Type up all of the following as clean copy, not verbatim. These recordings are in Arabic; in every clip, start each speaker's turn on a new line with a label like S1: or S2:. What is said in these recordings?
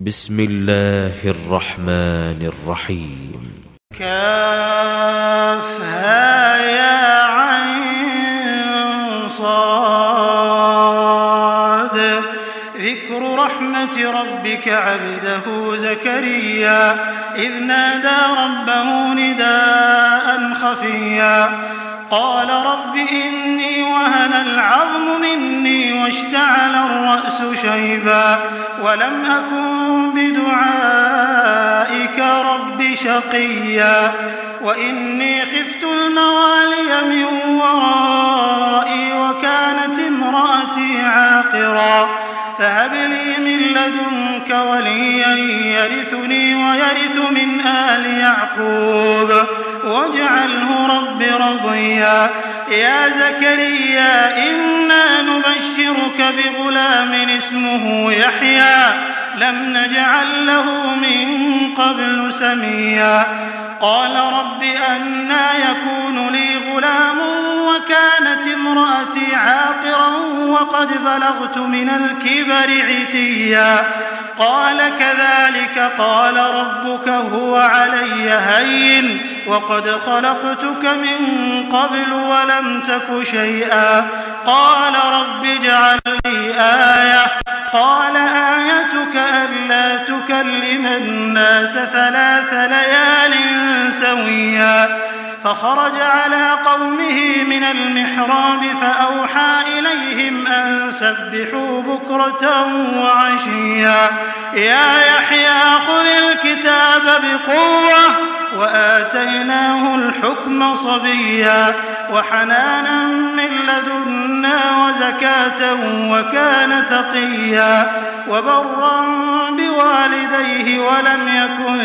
S1: بسم الله الرحمن الرحيم.
S2: كافها يا عين صاد. ذكر رحمة ربك عبده زكريا إذ نادى ربه نداء خفيا قال رب إني وهن العظم مني واشتعل الرأس شيبا ولم أكن بدعائك رب شقيا وإني خفت الموالي من ورائي وكانت امرأتي عاقرا فهب لي من لدنك وليا يرثني ويرث من آل يعقوب واجعله رب رضيا. يا زكريا إنا نبشرك بغلام اسمه يحيى لم نجعل له من قبل سميا قال رب أنى يكون لي غلام وكانت امرأتي عاقرا وقد بلغت من الكبر عتيا قال كذلك قال ربك هو علي هين وقد خلقتك من قبل ولم تك شيئا قال رب اجعل لي آية قال آيتك ألا تكلم الناس 3 ليال سويا فخرج على قومه من المحراب فأوحى إليهم أن سبحوا بكرة وعشيا يا يحيى خذ الكتاب بقوة وآتيناه الحكم صبيا وحنانا من لدنا وزكاة وكان تقيا وبرا بوالديه ولم يكن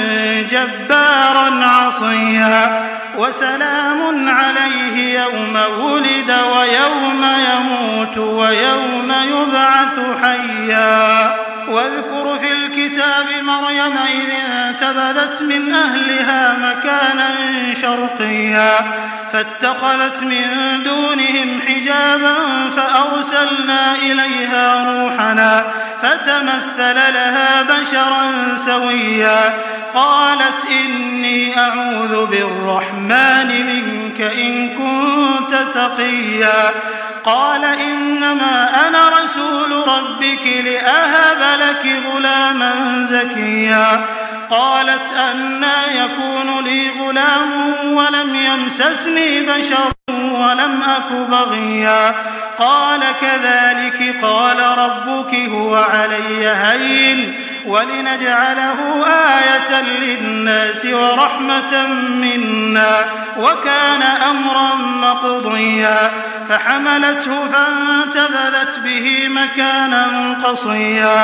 S2: جبارا عصيا وسلام عليه يوم ولد ويوم يموت ويوم يبعث حيا. واذكر في الكتاب مريم إذ انتبذت من أهلها مكانا شرقيا فاتخذت من دونهم حجابا فأرسلنا إليها روحنا فتمثل لها بشرا سويا قالت إني أعوذ بالرحمن منك إن كنت تقيا قال إنما أنا رسول ربك لأهب لك غلاما زكيا قالت أنى يكون لي غلام ولم يمسسني بشر ولم أك بغيا قال كذلك قال ربك هو علي هين ولنجعله آية للناس ورحمة منا وكان أمرا مقضيا فحملته فانتبذت به مكانا قصيا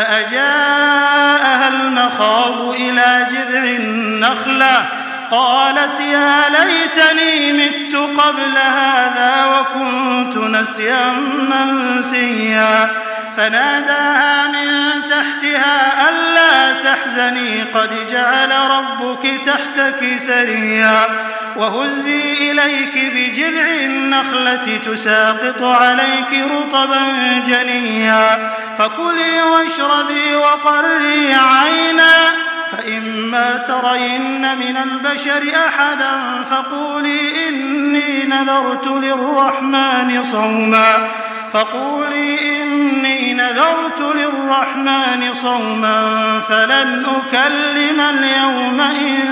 S2: فأجاءها المخاض إلى جذع النخلة قالت يا ليتني مت قبل هذا وكنت نسيا منسيا فناداها من تحتها ألا تحزني قد جعل ربك تحتك سريا وهزي إليك بجذع النخلة تساقط عليك رطبا جنيا فكلي واشربي وقري عينا فإما ترين من البشر أحدا فقولي إني نذرت للرحمن صوما فلن أكلم اليوم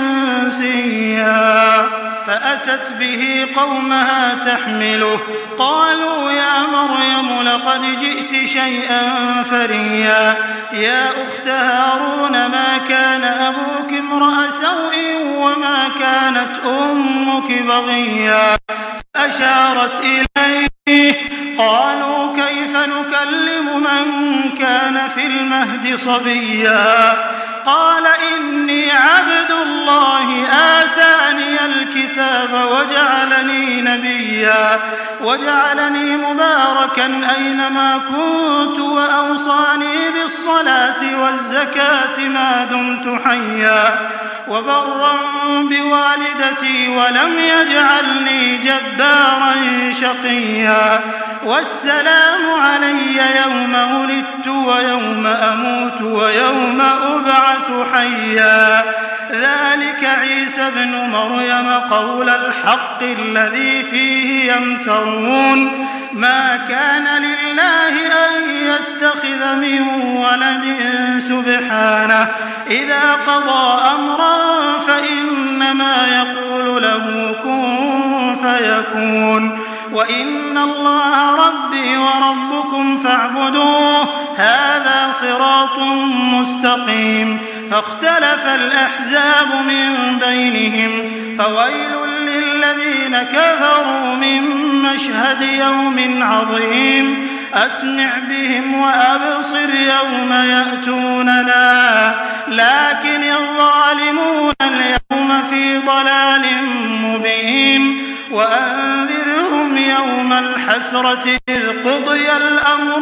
S2: إنسيا فأتت به قومها تحمله قالوا يا مريم لقد جئت شيئا فريا يا أخت هارون ما كان أبوك امرأ سوء وما كانت أمك بغيا أشارت إليه قالوا كيف نكلم من كان في المهد صبيا قال إني عبد الله آتاني الكتاب وجعلني نبيا وجعلني مباركا أينما كنت وأوصاني بالصلاة والزكاة ما دمت حيا وبرا بوالدتي ولم يجعلني جبارا شقيا والسلام علي يوم ولدت ويوم أموت ويوم أبعث حيا ذلك عيسى ابن مريم قول الحق الذي فيه يمترون ما كان لله أن يتخذ من ولد سبحانه إذا قضى أمرا فإنما يقول له كن فيكون وإن الله ربي وربكم فاعبدوه هذا صراط مستقيم فاختلف الأحزاب من بينهم فويل للذين كفروا من مشهد يوم عظيم أسمع بهم وأبصر يوم يأتوننا لكن الظالمون اليوم في ضلال مبين وأنذرهم يوم الحسرة إذ قضي الأمر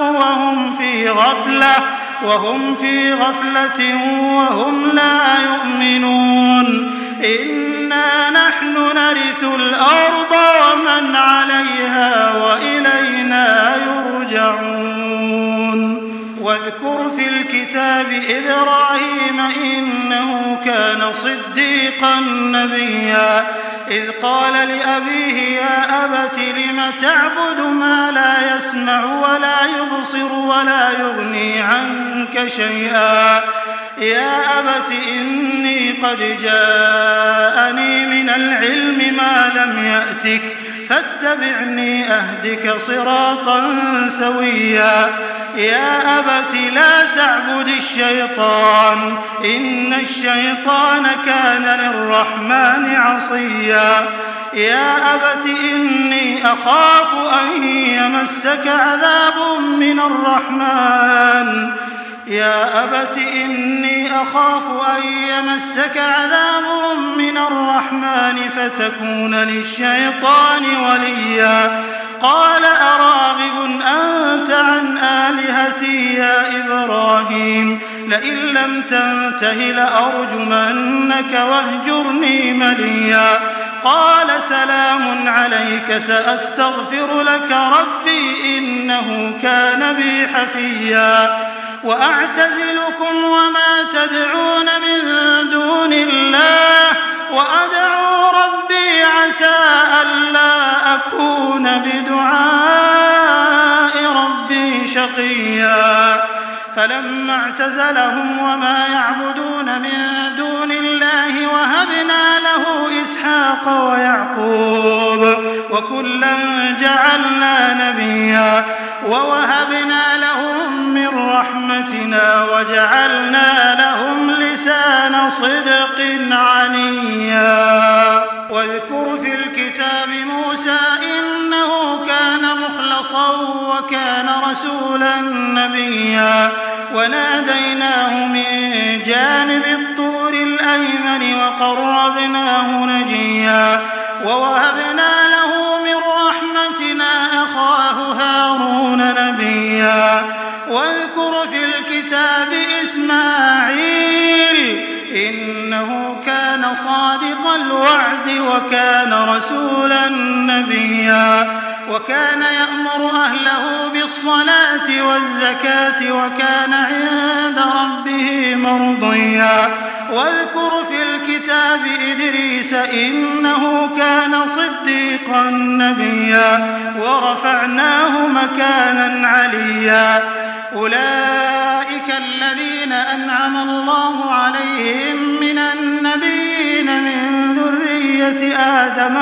S2: وهم في غفلة وهم لا يؤمنون إنا نحن نرث الأرض ومن عليها وإلينا يرجعون واذكر في الكتاب إبراهيم إنه كان صديقا نبيا إذ قال لأبيه يا أبت لم تعبد ما لا يسمع ولا يبصر ولا يغني عنك شيئا يا أبت إني قد جاءني من العلم ما لم يأتك فاتبعني أهدك صراطا سويا يا أبت لا تعبد الشيطان إن الشيطان كان للرحمن عصيا يا أبت إني أخاف أن يمسك عذاب من الرحمن يا أبت إني أخاف أن يمسك عذاب من الرحمن فتكون للشيطان وليا قال أراغب أنت عن آلهتي يا إبراهيم لئن لم تنته لأرجمنك واهجرني مليا قال سلام عليك سأستغفر لك ربي إنه كان بي حفيا وأعتزلكم وما تدعون من دون الله وأدعو ربي عسى ألا أكون بدعاء ربي شقيا فلما اعتزلهم وما يعبدون من دون الله وهبنا له إسحاق ويعقوب وكلا جعلنا نبيا ووهبنا لهم من رحمتنا وجعلنا لهم لسان صدق عليا واذكر في الكتاب موسى إنه كان مخلصا وكان رسولا نبيا وناديناه من جانب الطور الأيمن وقربناه نجيا ووهبنا له من رحمتنا أخاه هارون نبيا واذكر في الكتاب إسماعيل إنه كان صادق الوعد وكان رسولا نبيا وكان يأمر أهله بالصلاة والزكاة وكان عند ربه مرضيا واذكر في الكتاب إدريس إنه كان صديقا نبيا ورفعناه مكانا عليا أولئك الذين أنعم الله عليهم من النبيين من ذرية آدم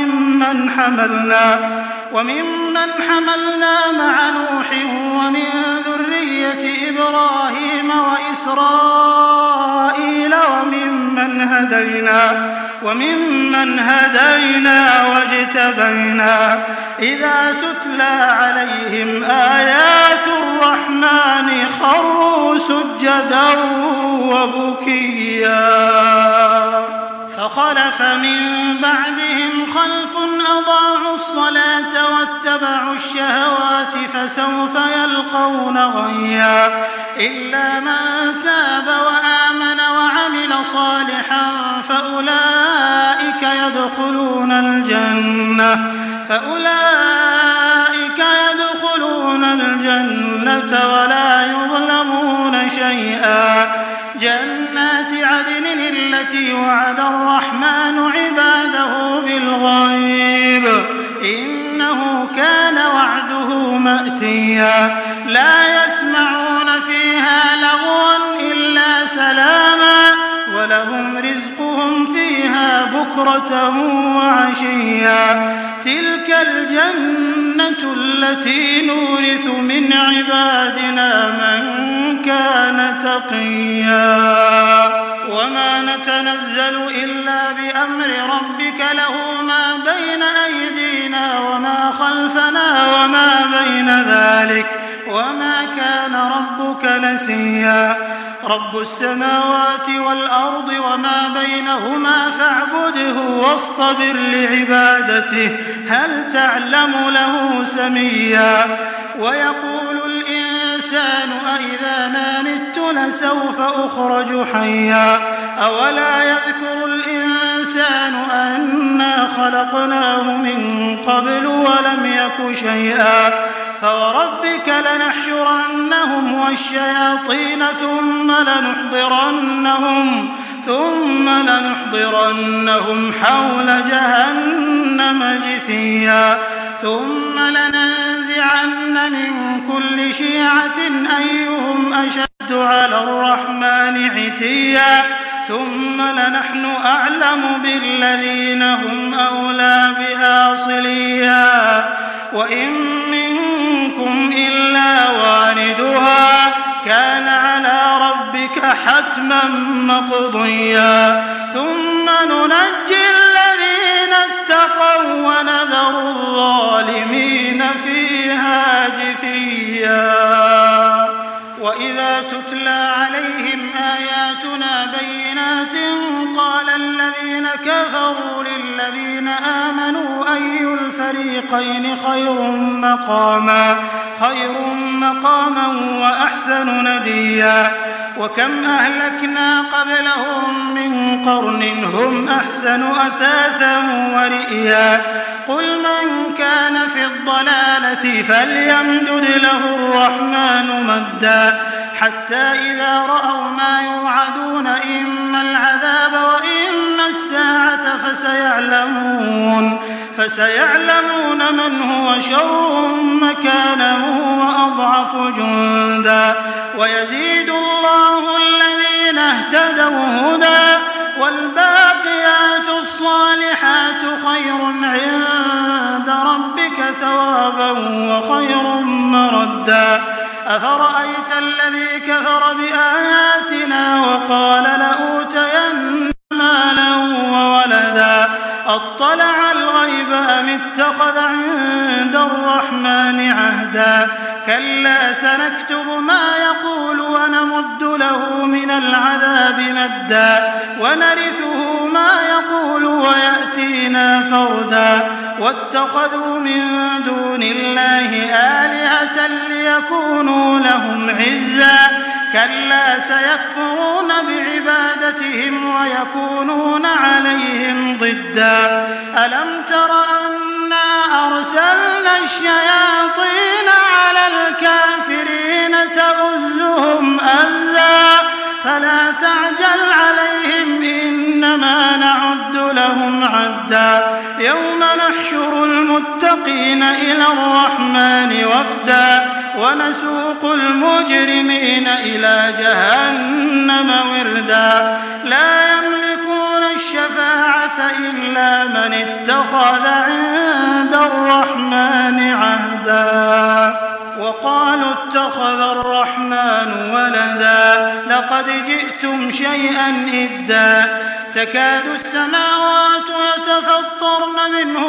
S2: وممن حملنا مع نوح ومن ذرية إبراهيم وإسرائيل وممن هدينا واجتبينا إذا تتلى عليهم آيات الرحمن خروا سجدا وبكيا فخلف من بعدهم خلف أضاعوا الصلاة واتبعوا الشهوات فسوف يلقون غيا إلا من تاب وآمن وعمل صالحا يدخلون الجنة ولا يظلمون شيئا. جنات عدن التي وعد الرحمن عباده بالغيب إنه كان وعده مأتيا. لا يسمعون فيها لغوا إلا سلاما ولهم رزقهم فيها بكرة وعشيا. تلك الجنة التي نورث من عبادنا من كان تقيا. وما نتنزل إلا بأمر ربك له ما بين أيدينا وما خلفنا وما بين ذلك وما كان ربك نسيا. رب السماوات والأرض وما بينهما فاعبده واصطبر لعبادته هل تعلم له سميا. ويقول الإنسان أإذا ما مت لسوف أخرج حيا. أولا يذكر الإنسان أنا خلقناه من قبل ولم يك شيئا. فوربك لنحشرنهم والشياطين ثم لنحضرنهم حول جهنم جثيا. ثم لننزعن من كل شيعة أيهم أشد على الرحمن عتيا. ثم لنحن أعلم بالذين هم أولى بها صليا. وإن منكم إلا واردها كان على ربك حتما مقضيا. ثم ننجي الذين اتقوا ونذر الظالمين فيها جثيا. وإذا تتلى عليهم آياتنا بينات قال الذين كفروا للذين آمنوا أي الفريقين خير مقاما وأحسن نديا. وكم أهلكنا قبلهم من قرن هم أحسن أثاثا ورئيا. قل من كان في الضلالة فليمدد له الرحمن مدا حتى إذا رأوا ما يوعدون إما العذاب وإما الساعة فسيعلمون من هو شر مكانا وأضعف جندا. ويزيد الله الذين اهتدوا هدى والباقيات الصالحات خير عند ربك ثوابا وخير مردا. أفرأيت الذي كفر بآياتنا وقال لأوتين مالا وولدا أطلع الغيب أم اتخذ عند الرحمن عهدا. كلا سنكتب ما يقول ونمد له من العذاب مدا ونرثه ما يقول ويأتينا فردا. واتخذوا من دون الله آلهة ليكونوا لهم عزا. كلا سيكفرون بعبادتهم ويكونون عليهم ضدا. ألم تر أنا أرسلنا الشياطين على الكافرين تؤزهم أزا فلا تعجل عليهم إنما نعد لهم عدا. يوم نحشر المتقين إلى الرحمن وفدا ونسوق المجرمين إلى جهنم وردا. لا يملكون الشفاعة إلا من اتخذ عند الرحمن عهدا. وقالوا اتخذ الرحمن ولدا لقد جئتم شيئا إدا. تكاد السماوات يتفطرن منه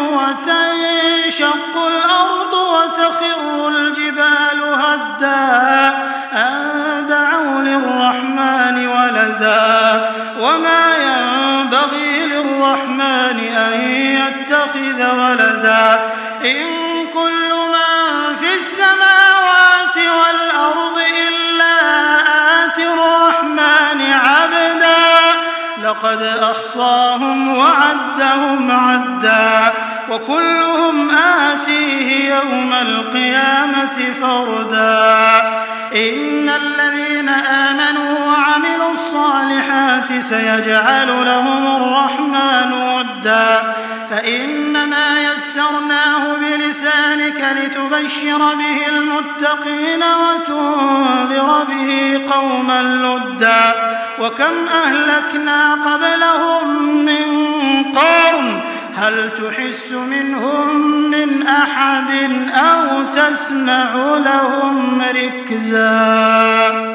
S2: وتنشق الأرض وتخر الجبال هدا أن دعوا للرحمن ولدا. وما ينبغي للرحمن أن يتخذ ولدا. إن كل من في السماوات والأرض إلا آتي الرحمن عبدا لقد أحصاهم وعدهم عدا وكلهم آتيه يوم القيامة فردا إن الذين آمنوا وعملوا الصالحات سيجعل لهم الرحمن ودا فإنما يسرناه بلسانك لتبشر به المتقين وتنذر به قوما لدا وكم أهلكنا قبلهم من قرن هل تحس منهم من أحد أو تسمع لهم ركزا